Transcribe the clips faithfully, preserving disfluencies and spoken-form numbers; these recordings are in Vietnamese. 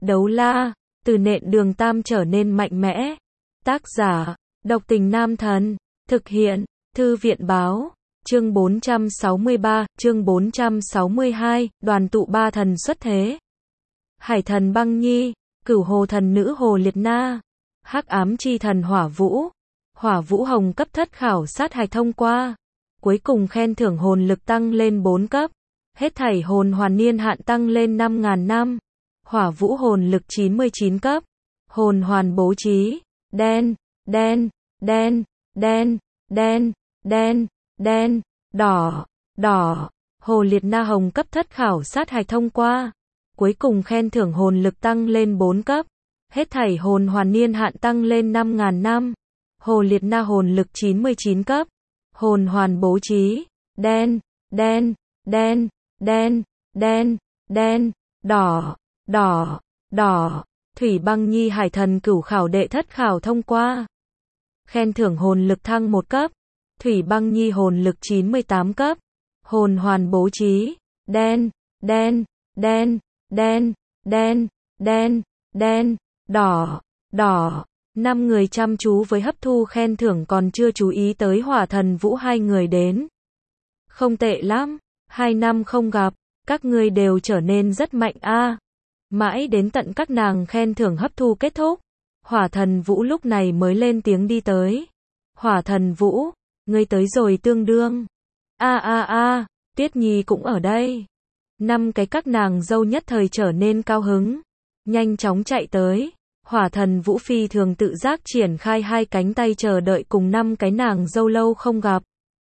Đấu la, từ nện đường tam trở nên mạnh mẽ. Tác giả, độc tình nam thần. Thực hiện, thư viện báo. Chương bốn trăm sáu mươi ba, chương bốn trăm sáu mươi hai, đoàn tụ ba thần xuất thế. Hải thần Băng Nhi, Cửu Hồ thần nữ Hồ Liệt Na, Hắc ám chi thần Hỏa Vũ. Hỏa Vũ Hồng cấp thất khảo sát hạch thông qua. Cuối cùng khen thưởng hồn lực tăng lên bốn cấp. Hết thảy hồn hoàn niên hạn tăng lên năm nghìn năm. Hỏa Vũ hồn lực chín mươi chín cấp. Hồn hoàn bố trí. Đen, đen, đen, đen, đen, đen, đen, đỏ, đỏ. Hồ Liệt Na Hồng cấp thất khảo sát hạch thông qua. Cuối cùng khen thưởng hồn lực tăng lên bốn cấp. Hết thảy hồn hoàn niên hạn tăng lên năm nghìn năm. Hồ Liệt Na hồn lực chín mươi chín cấp. Hồn hoàn bố trí. Đen, đen, đen, đen, đen, đen, đỏ, đỏ, đỏ. Thủy Băng Nhi Hải thần cửu khảo đệ thất khảo thông qua. Khen thưởng hồn lực thăng một cấp. Thủy Băng Nhi hồn lực chín mươi tám cấp. Hồn hoàn bố trí. Đen, đen, đen, đen, đen, đen, đen, đỏ, đỏ. Năm người chăm chú với hấp thu khen thưởng còn chưa chú ý tới Hỏa thần Vũ hai người đến. Không tệ lắm, hai năm không gặp, các ngươi đều trở nên rất mạnh a. Mãi đến tận các nàng khen thưởng hấp thu kết thúc, Hỏa thần Vũ lúc này mới lên tiếng đi tới. Hỏa thần Vũ, ngươi tới rồi tương đương. A a a, Tuyết Nhi cũng ở đây. Năm cái các nàng dâu nhất thời trở nên cao hứng, nhanh chóng chạy tới. Hỏa thần Vũ phi thường tự giác triển khai hai cánh tay chờ đợi cùng năm cái nàng dâu lâu không gặp.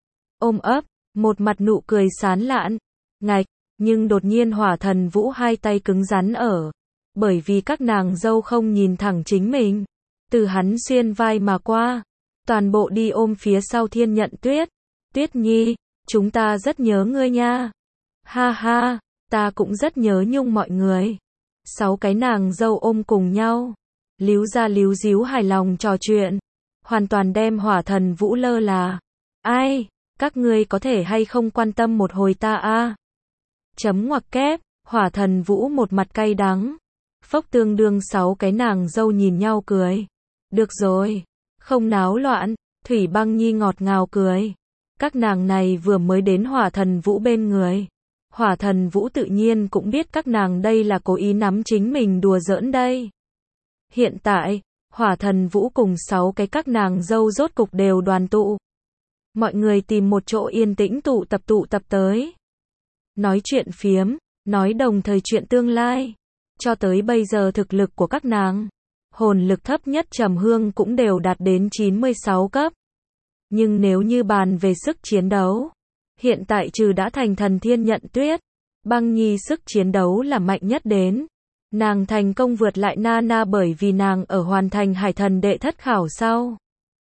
Ôm ấp, một mặt nụ cười sán lạn. Ngạch, nhưng đột nhiên Hỏa thần Vũ hai tay cứng rắn ở. Bởi vì các nàng dâu không nhìn thẳng chính mình. Từ hắn xuyên vai mà qua. Toàn bộ đi ôm phía sau Thiên Nhận Tuyết. Tuyết Nhi, chúng ta rất nhớ ngươi nha. Ha ha, ta cũng rất nhớ nhung mọi người. Sáu cái nàng dâu ôm cùng nhau. Líu ra líu díu hài lòng trò chuyện. Hoàn toàn đem Hỏa thần Vũ lơ là. Ai, các ngươi có thể hay không quan tâm một hồi ta a? Chấm ngoặc kép, Hỏa thần Vũ một mặt cay đắng. Phốc tương đương sáu cái nàng dâu nhìn nhau cười. Được rồi, không náo loạn, Thủy Băng Nhi ngọt ngào cười. Các nàng này vừa mới đến Hỏa thần Vũ bên người. Hỏa thần Vũ tự nhiên cũng biết các nàng đây là cố ý nắm chính mình đùa giỡn đây. Hiện tại, Hỏa thần Vũ cùng sáu cái các nàng dâu rốt cục đều đoàn tụ. Mọi người tìm một chỗ yên tĩnh tụ tập tụ tập tới. Nói chuyện phiếm, nói đồng thời chuyện tương lai. Cho tới bây giờ thực lực của các nàng, hồn lực thấp nhất Trầm Hương cũng đều đạt đến chín mươi sáu cấp. Nhưng nếu như bàn về sức chiến đấu, hiện tại trừ đã thành thần Thiên Nhận Tuyết, Băng Nhi sức chiến đấu là mạnh nhất đến. Nàng thành công vượt lại Nana bởi vì nàng ở hoàn thành hải thần đệ thất khảo sau.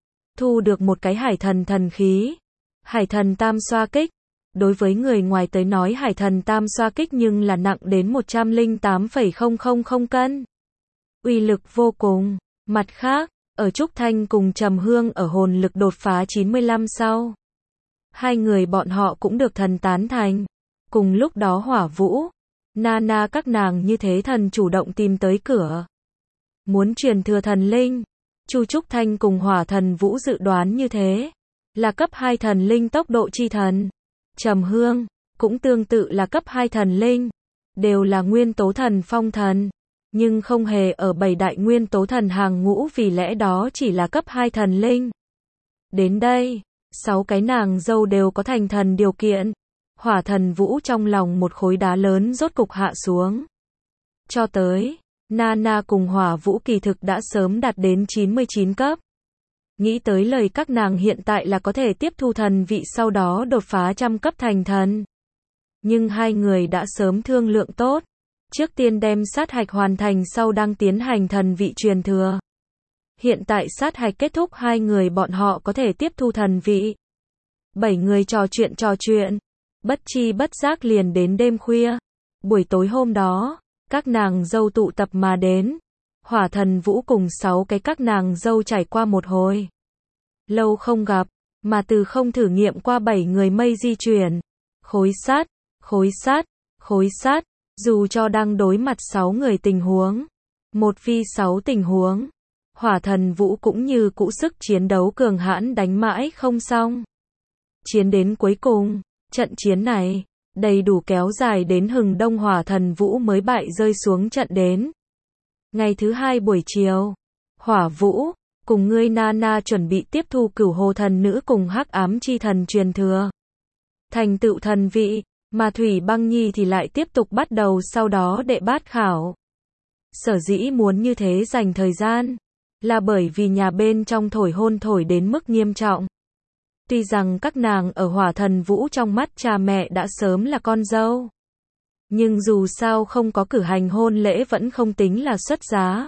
Thu được một cái hải thần thần khí. Hải thần tam xoa kích. Đối với người ngoài tới nói hải thần tam xoa kích nhưng là nặng đến một trăm lẻ tám phẩy không không không cân. Uy lực vô cùng. Mặt khác, ở Trúc Thanh cùng Trầm Hương ở hồn lực đột phá chín mươi lăm sau. Hai người bọn họ cũng được thần tán thành. Cùng lúc đó Hỏa Vũ, Nana các nàng như thế thần chủ động tìm tới cửa. Muốn truyền thừa thần linh. Chu Trúc Thanh cùng Hỏa thần Vũ dự đoán như thế. Là cấp hai thần linh tốc độ chi thần. Trầm Hương, cũng tương tự là cấp hai thần linh. Đều là nguyên tố thần phong thần. Nhưng không hề ở bảy đại nguyên tố thần hàng ngũ vì lẽ đó chỉ là cấp hai thần linh. Đến đây, sáu cái nàng dâu đều có thành thần điều kiện. Hỏa thần Vũ trong lòng một khối đá lớn rốt cục hạ xuống. Cho tới, Nana cùng Hỏa Vũ kỳ thực đã sớm đạt đến chín mươi chín cấp. Nghĩ tới lời các nàng hiện tại là có thể tiếp thu thần vị sau đó đột phá trăm cấp thành thần. Nhưng hai người đã sớm thương lượng tốt. Trước tiên đem sát hạch hoàn thành sau đang tiến hành thần vị truyền thừa. Hiện tại sát hạch kết thúc hai người bọn họ có thể tiếp thu thần vị. Bảy người trò chuyện trò chuyện. Bất chi bất giác liền đến đêm khuya. Buổi tối hôm đó, các nàng dâu tụ tập mà đến. Hỏa thần Vũ cùng sáu cái các nàng dâu trải qua một hồi lâu không gặp, mà từ không thử nghiệm qua bảy người mây di chuyển. Khối sát, khối sát, khối sát, dù cho đang đối mặt sáu người tình huống, Một phi sáu tình huống. Hỏa thần Vũ cũng như cũ sức chiến đấu cường hãn đánh mãi không xong. Chiến đến cuối cùng, trận chiến này, đầy đủ kéo dài đến hừng đông Hỏa thần Vũ mới bại rơi xuống trận đến. Ngày thứ hai buổi chiều, Hỏa Vũ, cùng ngươi Nana chuẩn bị tiếp thu cửu hồ thần nữ cùng hắc ám chi thần truyền thừa. Thành tựu thần vị, mà Thủy Băng Nhi thì lại tiếp tục bắt đầu sau đó đệ bát khảo. Sở dĩ muốn như thế dành thời gian, là bởi vì nhà bên trong thổi hôn thổi đến mức nghiêm trọng. Tuy rằng các nàng ở Hỏa thần Vũ trong mắt cha mẹ đã sớm là con dâu. Nhưng dù sao không có cử hành hôn lễ vẫn không tính là xuất giá.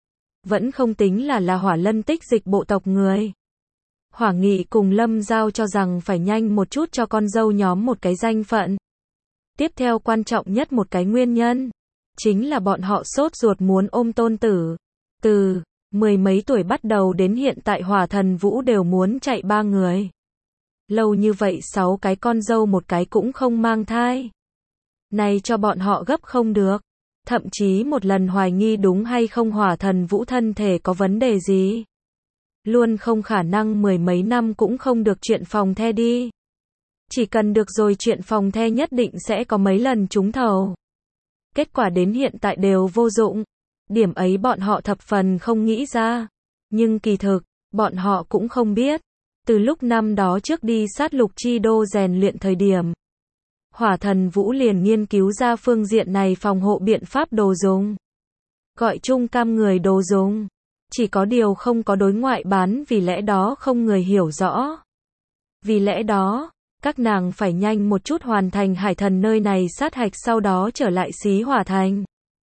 Vẫn không tính là là Hỏa Lân tích dịch bộ tộc người. Hỏa Nghị cùng Lâm Giao cho rằng phải nhanh một chút cho con dâu nhóm một cái danh phận. Tiếp theo quan trọng nhất một cái nguyên nhân, chính là bọn họ sốt ruột muốn ôm tôn tử. Từ mười mấy tuổi bắt đầu đến hiện tại Hỏa thần Vũ đều muốn chạy ba người. Lâu như vậy sáu cái con dâu một cái cũng không mang thai. Này cho bọn họ gấp không được. Thậm chí một lần hoài nghi đúng hay không Hỏa thần Vũ thân thể có vấn đề gì. Luôn không khả năng mười mấy năm cũng không được chuyện phòng the đi. Chỉ cần được rồi chuyện phòng the nhất định sẽ có mấy lần trúng thầu. Kết quả đến hiện tại đều vô dụng. Điểm ấy bọn họ thập phần không nghĩ ra. Nhưng kỳ thực, bọn họ cũng không biết. Từ lúc năm đó trước đi sát lục chi đô rèn luyện thời điểm, Hỏa thần Vũ liền nghiên cứu ra phương diện này phòng hộ biện pháp đồ dùng. Gọi chung cam người đồ dùng. Chỉ có điều không có đối ngoại bán vì lẽ đó không người hiểu rõ. Vì lẽ đó, các nàng phải nhanh một chút hoàn thành hải thần nơi này sát hạch sau đó trở lại xí Hỏa thành.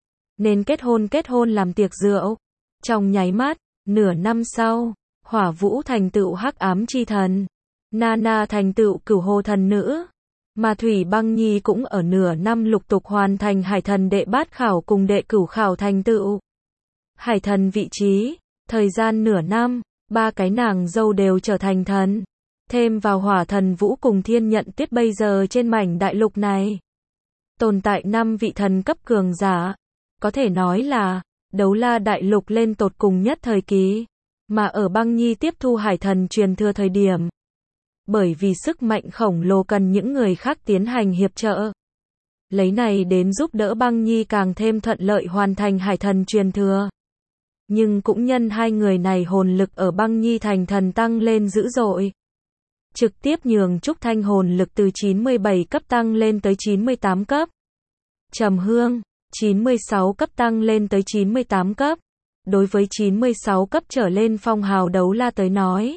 Nên kết hôn kết hôn làm tiệc rượu. Trong nháy mắt, nửa năm sau, Hỏa Vũ thành tựu hắc ám chi thần. Nana thành tựu cửu hồ thần nữ. Mà Thủy Băng Nhi cũng ở nửa năm lục tục hoàn thành hải thần đệ bát khảo cùng đệ cửu khảo thành tựu. Hải thần vị trí, thời gian nửa năm, ba cái nàng dâu đều trở thành thần. Thêm vào Hỏa thần Vũ cùng Thiên Nhận Tuyết bây giờ trên mảnh đại lục này. Tồn tại năm vị thần cấp cường giả. Có thể nói là, đấu la đại lục lên tột cùng nhất thời kỳ. Mà ở Băng Nhi tiếp thu hải thần truyền thừa thời điểm. Bởi vì sức mạnh khổng lồ cần những người khác tiến hành hiệp trợ. Lấy này đến giúp đỡ Băng Nhi càng thêm thuận lợi hoàn thành hải thần truyền thừa. Nhưng cũng nhân hai người này hồn lực ở Băng Nhi thành thần tăng lên dữ dội. Trực tiếp nhường Trúc Thanh hồn lực từ chín mươi bảy cấp tăng lên tới chín mươi tám cấp. Trầm Hương, chín mươi sáu cấp tăng lên tới chín mươi tám cấp. Đối với chín mươi sáu cấp trở lên phong hào đấu la tới nói.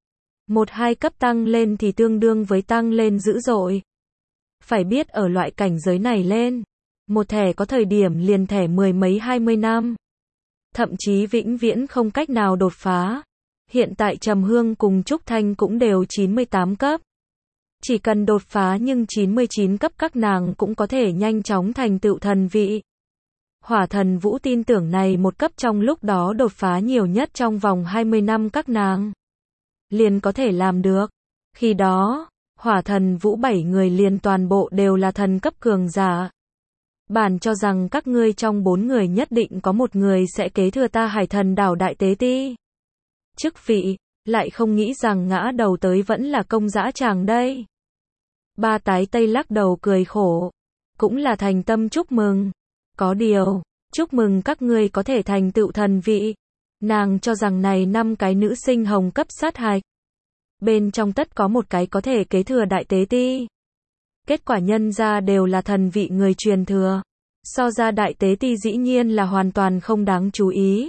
Một hai cấp tăng lên thì tương đương với tăng lên dữ dội. Phải biết ở loại cảnh giới này lên. Một thẻ có thời điểm liền thẻ mười mấy hai mươi năm. Thậm chí vĩnh viễn không cách nào đột phá. Hiện tại Trầm Hương cùng Trúc Thanh cũng đều chín mươi tám cấp. Chỉ cần đột phá nhưng chín mươi chín cấp các nàng cũng có thể nhanh chóng thành tựu thần vị. Hỏa thần Vũ tin tưởng này một cấp trong lúc đó đột phá nhiều nhất trong vòng hai mươi năm các nàng. Liền có thể làm được. Khi đó, Hỏa thần Vũ bảy người liền toàn bộ đều là thần cấp cường giả. Bản cho rằng các ngươi trong bốn người nhất định có một người sẽ kế thừa ta hải thần đảo đại tế ti. Chức vị, lại không nghĩ rằng ngã đầu tới vẫn là công dã tràng đây. Ba tái tây lắc đầu cười khổ. Cũng là thành tâm chúc mừng. Có điều, chúc mừng các ngươi có thể thành tựu thần vị. Nàng cho rằng này năm cái nữ sinh hồng cấp sát hạch. Bên trong tất có một cái có thể kế thừa đại tế ti. Kết quả nhân ra đều là thần vị người truyền thừa. So ra đại tế ti dĩ nhiên là hoàn toàn không đáng chú ý.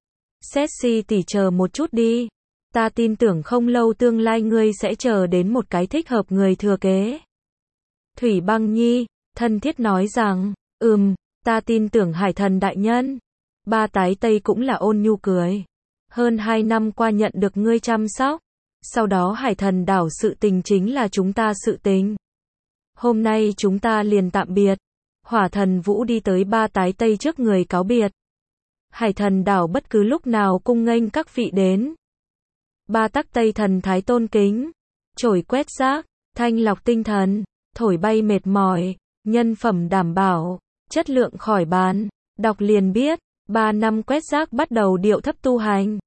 Sexy tỷ chờ một chút đi. Ta tin tưởng không lâu tương lai ngươi sẽ chờ đến một cái thích hợp người thừa kế. Thủy Băng Nhi, thân thiết nói rằng, ừm, ta tin tưởng hải thần đại nhân. Ba tái tây cũng là ôn nhu cười. Hơn hai năm qua nhận được ngươi chăm sóc. Sau đó hải thần đảo sự tình chính là chúng ta sự tình. Hôm nay chúng ta liền tạm biệt. Hỏa thần Vũ đi tới ba tái tây trước người cáo biệt. Hải thần đảo bất cứ lúc nào cung nghênh các vị đến. Ba tắc tây thần thái tôn kính. Chổi quét rác, thanh lọc tinh thần, thổi bay mệt mỏi, nhân phẩm đảm bảo, chất lượng khỏi bán. Đọc liền biết. Ba năm quét rác bắt đầu điệu thấp tu hành.